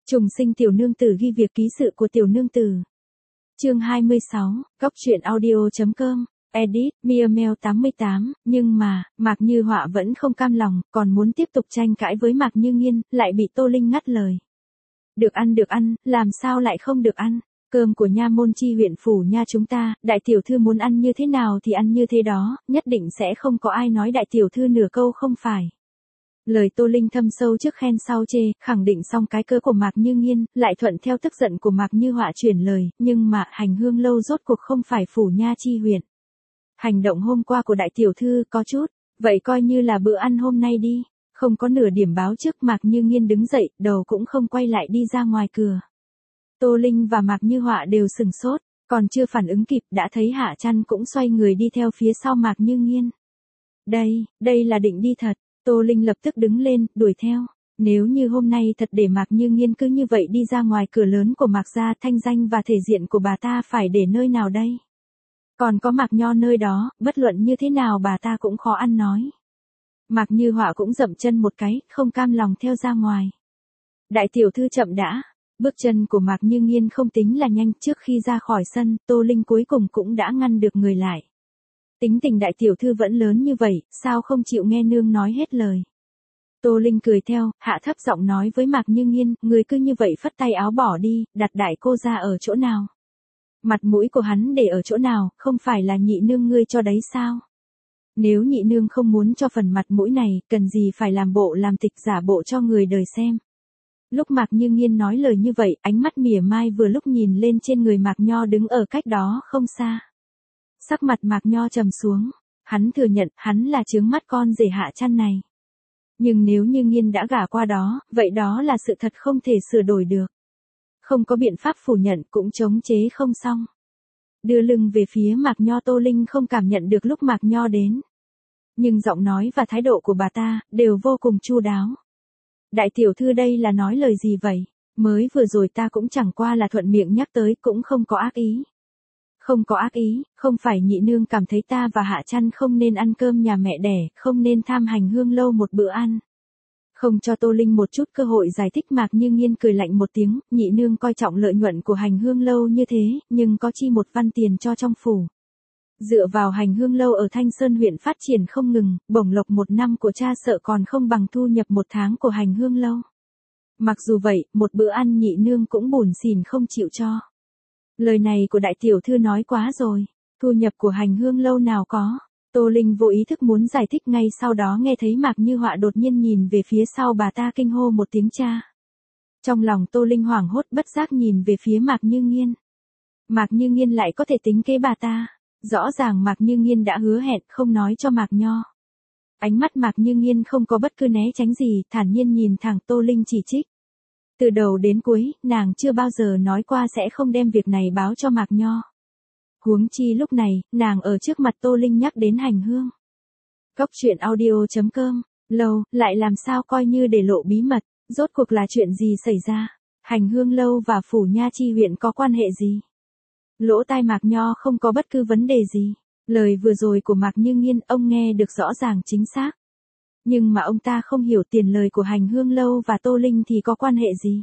Trùng sinh tiểu nương tử ghi việc ký sự của tiểu nương tử. Chương 26, góc truyện audio.com, edit, Miamel 88, nhưng mà, Mạc Như Họa vẫn không cam lòng, còn muốn tiếp tục tranh cãi với Mạc Như Nghiên, lại bị Tô Linh ngắt lời. Được ăn, làm sao lại không được ăn? Cơm của nha môn chi huyện phủ nha chúng ta, đại tiểu thư muốn ăn như thế nào thì ăn như thế đó, nhất định sẽ không có ai nói đại tiểu thư nửa câu không phải. Lời Tô Linh thâm sâu trước khen sau chê, khẳng định xong cái cớ của Mạc Như Nghiên, lại thuận theo tức giận của Mạc Như Họa chuyển lời, nhưng mà Hành Hương lâu rốt cuộc không phải phủ nha chi huyện. Hành động hôm qua của đại tiểu thư có chút, vậy coi như là bữa ăn hôm nay đi. Không có nửa điểm báo trước, Mạc Như Nghiên đứng dậy, đầu cũng không quay lại đi ra ngoài cửa. Tô Linh và Mạc Như Họa đều sừng sốt, còn chưa phản ứng kịp đã thấy Hạ Chăn cũng xoay người đi theo phía sau Mạc Như Nghiên. Đây là định đi thật. Tô Linh lập tức đứng lên, đuổi theo. Nếu như hôm nay thật để Mạc Như Nghiên cứ như vậy đi ra ngoài cửa lớn của Mạc gia, thanh danh và thể diện của bà ta phải để nơi nào đây? Còn có Mạc Nho nơi đó, bất luận như thế nào bà ta cũng khó ăn nói. Mạc Như Họa cũng dậm chân một cái, không cam lòng theo ra ngoài. Đại tiểu thư chậm đã. Bước chân của Mạc Như Nghiên không tính là nhanh, trước khi ra khỏi sân, Tô Linh cuối cùng cũng đã ngăn được người lại. Tính tình đại tiểu thư vẫn lớn như vậy, sao không chịu nghe nương nói hết lời. Tô Linh cười theo, hạ thấp giọng nói với Mạc Như Nghiên, người cứ như vậy phất tay áo bỏ đi, đặt đại cô ra ở chỗ nào? Mặt mũi của hắn để ở chỗ nào, không phải là nhị nương ngươi cho đấy sao? Nếu nhị nương không muốn cho phần mặt mũi này, cần gì phải làm bộ làm tịch giả bộ cho người đời xem. Lúc Mạc Như Nghiên nói lời như vậy, ánh mắt mỉa mai vừa lúc nhìn lên trên người Mạc Nho đứng ở cách đó không xa. Sắc mặt Mạc Nho trầm xuống, hắn thừa nhận hắn là chướng mắt con rể Hạ Chăn này. Nhưng nếu Như Nghiên đã gả qua đó, vậy đó là sự thật không thể sửa đổi được. Không có biện pháp phủ nhận cũng chống chế không xong. Đưa lưng về phía Mạc Nho, Tô Linh không cảm nhận được lúc Mạc Nho đến. Nhưng giọng nói và thái độ của bà ta đều vô cùng chu đáo. Đại tiểu thư đây là nói lời gì vậy? Mới vừa rồi ta cũng chẳng qua là thuận miệng nhắc tới, cũng không có ác ý. Không có ác ý, không phải nhị nương cảm thấy ta và Hạ Chăn không nên ăn cơm nhà mẹ đẻ, không nên tham Hành Hương lâu một bữa ăn. Không cho Tô Linh một chút cơ hội giải thích, Mạc Như Nghiên cười lạnh một tiếng, nhị nương coi trọng lợi nhuận của Hành Hương lâu như thế, nhưng có chi một văn tiền cho trong phủ. Dựa vào Hành Hương lâu ở Thanh Sơn huyện phát triển không ngừng, bổng lộc một năm của cha sợ còn không bằng thu nhập một tháng của Hành Hương lâu. Mặc dù vậy, một bữa ăn nhị nương cũng bủn xỉn không chịu cho. Lời này của đại tiểu thư nói quá rồi, thu nhập của Hành Hương lâu nào có. Tô Linh vô ý thức muốn giải thích, ngay sau đó nghe thấy Mạc Như Họa đột nhiên nhìn về phía sau bà ta, kinh hô một tiếng cha. Trong lòng Tô Linh hoảng hốt bất giác nhìn về phía Mạc Như Nghiên. Mạc Như Nghiên lại có thể tính kế bà ta. Rõ ràng Mạc Như Nghiên đã hứa hẹn không nói cho Mạc Nho. Ánh mắt Mạc Như Nghiên không có bất cứ né tránh gì, thản nhiên nhìn thẳng Tô Linh chỉ trích. Từ đầu đến cuối, nàng chưa bao giờ nói qua sẽ không đem việc này báo cho Mạc Nho. Huống chi lúc này, nàng ở trước mặt Tô Linh nhắc đến Hành Hương. Góc truyện audio.com, lâu, lại làm sao coi như để lộ bí mật, rốt cuộc là chuyện gì xảy ra? Hành Hương lâu và phủ nha chi huyện có quan hệ gì? Lỗ tai Mạc Nho không có bất cứ vấn đề gì. Lời vừa rồi của Mạc Như Nghiên ông nghe được rõ ràng chính xác. Nhưng mà ông ta không hiểu tiền lời của Hành Hương lâu và Tô Linh thì có quan hệ gì.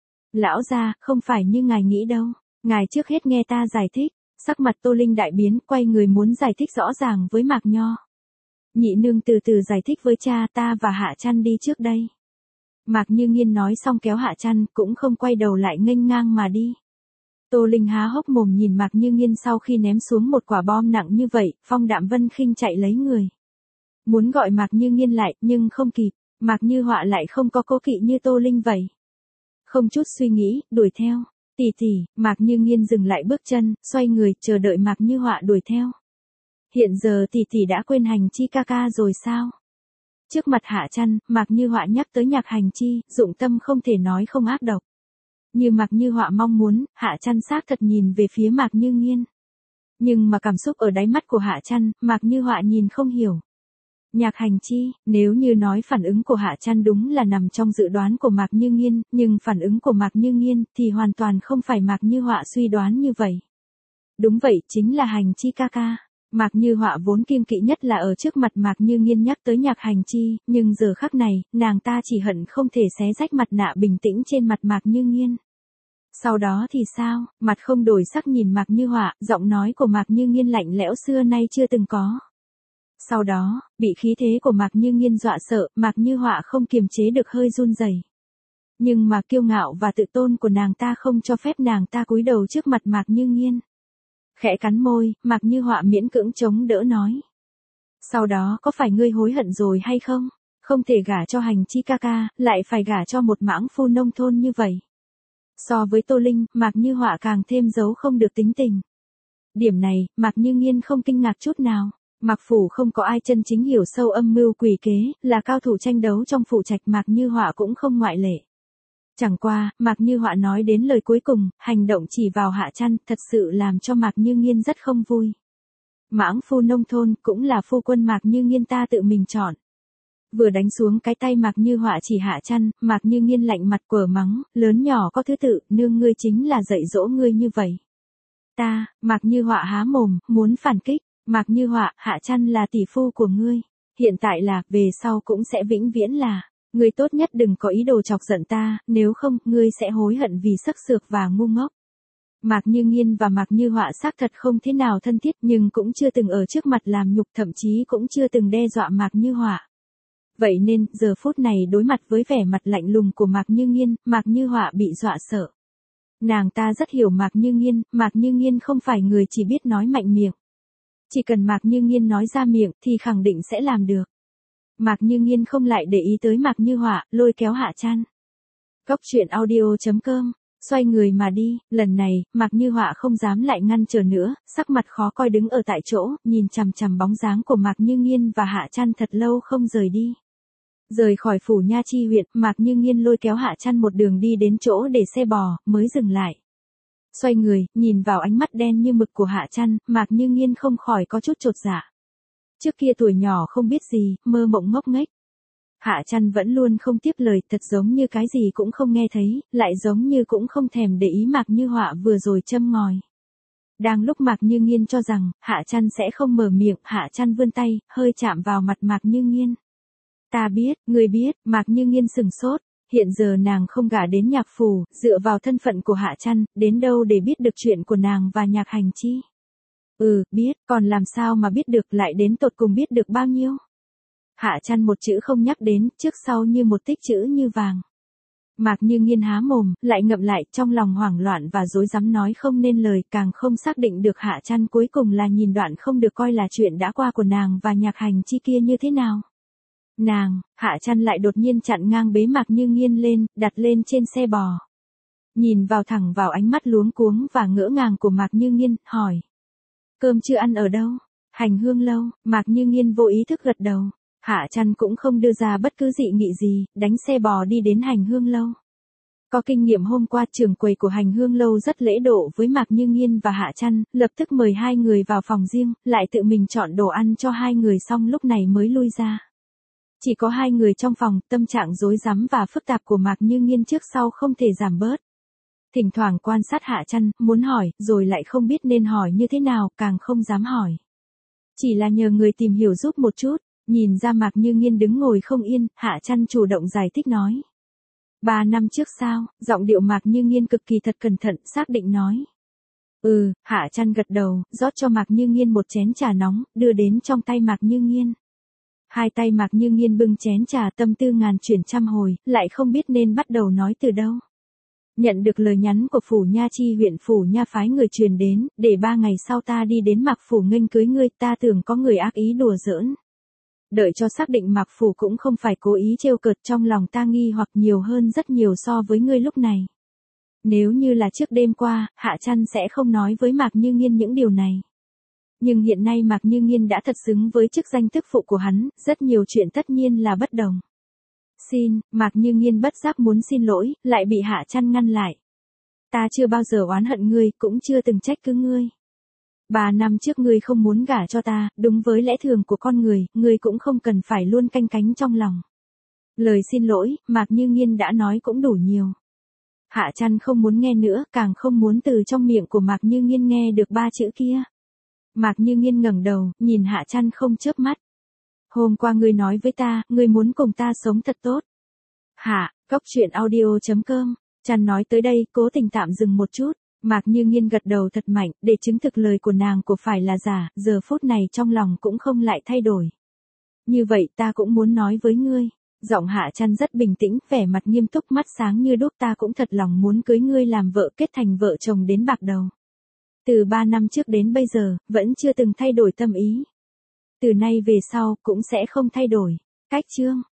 Lão gia, không phải như ngài nghĩ đâu. Ngài trước hết nghe ta giải thích. Sắc mặt Tô Linh đại biến, quay người muốn giải thích rõ ràng với Mạc Nho. Nhị nương từ từ giải thích với cha, ta và Hạ Chăn đi trước đây. Mạc Như Nghiên nói xong kéo Hạ Chăn, cũng không quay đầu lại nghênh ngang mà đi. Tô Linh há hốc mồm nhìn Mạc Như Nghiên, sau khi ném xuống một quả bom nặng như vậy, Phong Đạm Vân khinh chạy lấy người. Muốn gọi Mạc Như Nghiên lại, nhưng không kịp, Mạc Như Họa lại không có cố kỵ như Tô Linh vậy. Không chút suy nghĩ, đuổi theo. Tỷ tỷ, Mạc Như Nghiên dừng lại bước chân, xoay người, chờ đợi Mạc Như Họa đuổi theo. Hiện giờ tỷ tỷ đã quên Hành Chi ca ca rồi sao? Trước mặt Hạ Chăn, Mạc Như Họa nhắc tới nhạc Hành Chi, dụng tâm không thể nói không ác độc. Như Mạc Như Họa mong muốn, Hạ Chăn xác thật nhìn về phía Mạc Như Nghiên. Nhưng mà cảm xúc ở đáy mắt của Hạ Chăn, Mạc Như Họa nhìn không hiểu. Nhạc Hành Chi, nếu như nói phản ứng của Hạ Chăn đúng là nằm trong dự đoán của Mạc Như Nghiên, nhưng phản ứng của Mạc Như Nghiên thì hoàn toàn không phải Mạc Như Họa suy đoán như vậy. Đúng vậy, chính là Hành Chi ca ca. Mạc Như Họa vốn kiêng kỵ nhất là ở trước mặt Mạc Như Nghiên nhắc tới Nhạc Hành Chi, nhưng giờ khắc này, nàng ta chỉ hận không thể xé rách mặt nạ bình tĩnh trên mặt Mạc Như Nghiên. Sau đó thì sao, mặt không đổi sắc nhìn Mạc Như Họa, giọng nói của Mạc Như Nghiên lạnh lẽo xưa nay chưa từng có. Sau đó, bị khí thế của Mạc Như Nghiên dọa sợ, Mạc Như Họa không kiềm chế được hơi run rẩy. Nhưng mà kiêu ngạo và tự tôn của nàng ta không cho phép nàng ta cúi đầu trước mặt Mạc Như Nghiên. Khẽ cắn môi, Mạc Như Họa miễn cưỡng chống đỡ nói. Sau đó có phải ngươi hối hận rồi hay không? Không thể gả cho Hành Chi ca ca, lại phải gả cho một mãng phu nông thôn như vậy. So với Tô Linh, Mạc Như Họa càng thêm giấu không được tính tình. Điểm này, Mạc Như Nghiên không kinh ngạc chút nào. Mạc phủ không có ai chân chính hiểu sâu âm mưu quỷ kế, là cao thủ tranh đấu trong phủ trạch, Mạc Như Họa cũng không ngoại lệ. Chẳng qua, Mạc Như Họa nói đến lời cuối cùng, hành động chỉ vào Hạ Trăn, thật sự làm cho Mạc Như Nghiên rất không vui. Mãng phu nông thôn cũng là phu quân Mạc Như Nghiên ta tự mình chọn. Vừa đánh xuống cái tay Mạc Như Họa chỉ Hạ Trăn, Mạc Như Nghiên lạnh mặt quở mắng, lớn nhỏ có thứ tự, nương ngươi chính là dạy dỗ ngươi như vậy. Ta, Mạc Như Họa há mồm, muốn phản kích, Mạc Như Họa, Hạ Trăn là tỷ phu của ngươi. Hiện tại là, về sau cũng sẽ vĩnh viễn là. Ngươi tốt nhất đừng có ý đồ chọc giận ta, nếu không, ngươi sẽ hối hận vì sắc sược và ngu ngốc. Mạc Như Nghiên và Mạc Như Họa xác thật không thế nào thân thiết, nhưng cũng chưa từng ở trước mặt làm nhục, thậm chí cũng chưa từng đe dọa Mạc Như Họa. Vậy nên, giờ phút này đối mặt với vẻ mặt lạnh lùng của Mạc Như Nghiên, Mạc Như Họa bị dọa sợ. Nàng ta rất hiểu Mạc Như Nghiên không phải người chỉ biết nói mạnh miệng. Chỉ cần Mạc Như Nghiên nói ra miệng thì khẳng định sẽ làm được. Mạc Như Nghiên không lại để ý tới Mạc Như Họa, lôi kéo Hạ Trăn. Góc truyện audio.com, xoay người mà đi, lần này, Mạc Như Họa không dám lại ngăn trở nữa, sắc mặt khó coi đứng ở tại chỗ, nhìn chằm chằm bóng dáng của Mạc Như Nghiên và Hạ Trăn thật lâu không rời đi. Rời khỏi phủ Nha Chi huyện, Mạc Như Nghiên lôi kéo Hạ Trăn một đường đi đến chỗ để xe bò, mới dừng lại. Xoay người, nhìn vào ánh mắt đen như mực của Hạ Trăn, Mạc Như Nghiên không khỏi có chút chột dạ. Trước kia tuổi nhỏ không biết gì, mơ mộng ngốc nghếch. Hạ Trăn vẫn luôn không tiếp lời, thật giống như cái gì cũng không nghe thấy, lại giống như cũng không thèm để ý Mạc Như Họa vừa rồi châm ngòi. Đang lúc Mạc Như Nghiên cho rằng, Hạ Trăn sẽ không mở miệng, Hạ Trăn vươn tay, hơi chạm vào mặt Mạc Như Nghiên. Ta biết, ngươi biết, Mạc Như Nghiên sừng sốt. Hiện giờ nàng không gả đến Nhạc phủ, dựa vào thân phận của Hạ Trăn, đến đâu để biết được chuyện của nàng và Nhạc Hành Chi. Biết, còn làm sao mà biết được, lại đến tột cùng biết được bao nhiêu. Hạ Trăn một chữ không nhắc đến, trước sau như một tích chữ như vàng. Mạc Như Nghiên há mồm, lại ngậm lại, trong lòng hoảng loạn và rối rắm nói không nên lời, càng không xác định được Hạ Trăn cuối cùng là nhìn đoạn không được coi là chuyện đã qua của nàng và Nhạc Hành Chi kia như thế nào. Hạ Trăn lại đột nhiên chặn ngang bế Mạc Như Nghiên lên, đặt lên trên xe bò. Nhìn vào thẳng vào ánh mắt luống cuống và ngỡ ngàng của Mạc Như Nghiên, hỏi. Cơm chưa ăn ở đâu? Hành Hương lâu, Mạc Như Nghiên vô ý thức gật đầu. Hạ Trăn cũng không đưa ra bất cứ dị nghị gì, đánh xe bò đi đến Hành Hương lâu. Có kinh nghiệm hôm qua trưởng quầy của Hành Hương lâu rất lễ độ với Mạc Như Nghiên và Hạ Trăn, lập tức mời hai người vào phòng riêng, lại tự mình chọn đồ ăn cho hai người xong lúc này mới lui ra. Chỉ có hai người trong phòng, tâm trạng rối rắm và phức tạp của Mạc Như Nghiên trước sau không thể giảm bớt. Thỉnh thoảng quan sát Hạ Trăn, muốn hỏi, rồi lại không biết nên hỏi như thế nào, càng không dám hỏi. Chỉ là nhờ người tìm hiểu giúp một chút, nhìn ra Mạc Như Nghiên đứng ngồi không yên, Hạ Trăn chủ động giải thích nói. 3 năm trước sao, giọng điệu Mạc Như Nghiên cực kỳ thật cẩn thận, xác định nói. Hạ Trăn gật đầu, rót cho Mạc Như Nghiên một chén trà nóng, đưa đến trong tay Mạc Như Nghiên. Hai tay Mạc Như Nghiên bưng chén trà, tâm tư ngàn chuyển trăm hồi, lại không biết nên bắt đầu nói từ đâu. Nhận được lời nhắn của phủ Nha Chi huyện phủ Nha phái người truyền đến, để 3 ngày sau ta đi đến Mạc phủ nghênh cưới ngươi, ta tưởng có người ác ý đùa giỡn. Đợi cho xác định Mạc phủ cũng không phải cố ý trêu cợt, trong lòng ta nghi hoặc nhiều hơn rất nhiều so với ngươi lúc này. Nếu như là trước đêm qua, Hạ Trăn sẽ không nói với Mạc Như Nghiên những điều này. Nhưng hiện nay Mạc Như Nghiên đã thật xứng với chức danh tức phụ của hắn, rất nhiều chuyện tất nhiên là bất đồng. Mạc Như Nghiên bất giác muốn xin lỗi, lại bị Hạ Trăn ngăn lại. Ta chưa bao giờ oán hận ngươi, cũng chưa từng trách cứ ngươi. 3 năm trước ngươi không muốn gả cho ta, đúng với lẽ thường của con người, ngươi cũng không cần phải luôn canh cánh trong lòng. Lời xin lỗi, Mạc Như Nghiên đã nói cũng đủ nhiều. Hạ Trăn không muốn nghe nữa, càng không muốn từ trong miệng của Mạc Như Nghiên nghe được 3 chữ kia. Mạc Như Nghiên ngẩng đầu, nhìn Hạ Trăn không chớp mắt. Hôm qua ngươi nói với ta, ngươi muốn cùng ta sống thật tốt. Hạ, Cóc Truyện Audio.com. Trăn nói tới đây, cố tình tạm dừng một chút. Mạc Như Nghiên gật đầu thật mạnh, để chứng thực lời của nàng của phải là giả, giờ phút này trong lòng cũng không lại thay đổi. Như vậy ta cũng muốn nói với ngươi. Giọng Hạ Trăn rất bình tĩnh, vẻ mặt nghiêm túc, mắt sáng như đuốc, ta cũng thật lòng muốn cưới ngươi làm vợ, kết thành vợ chồng đến bạc đầu. Từ 3 năm trước đến bây giờ, vẫn chưa từng thay đổi tâm ý. Từ nay về sau, cũng sẽ không thay đổi. Cách chương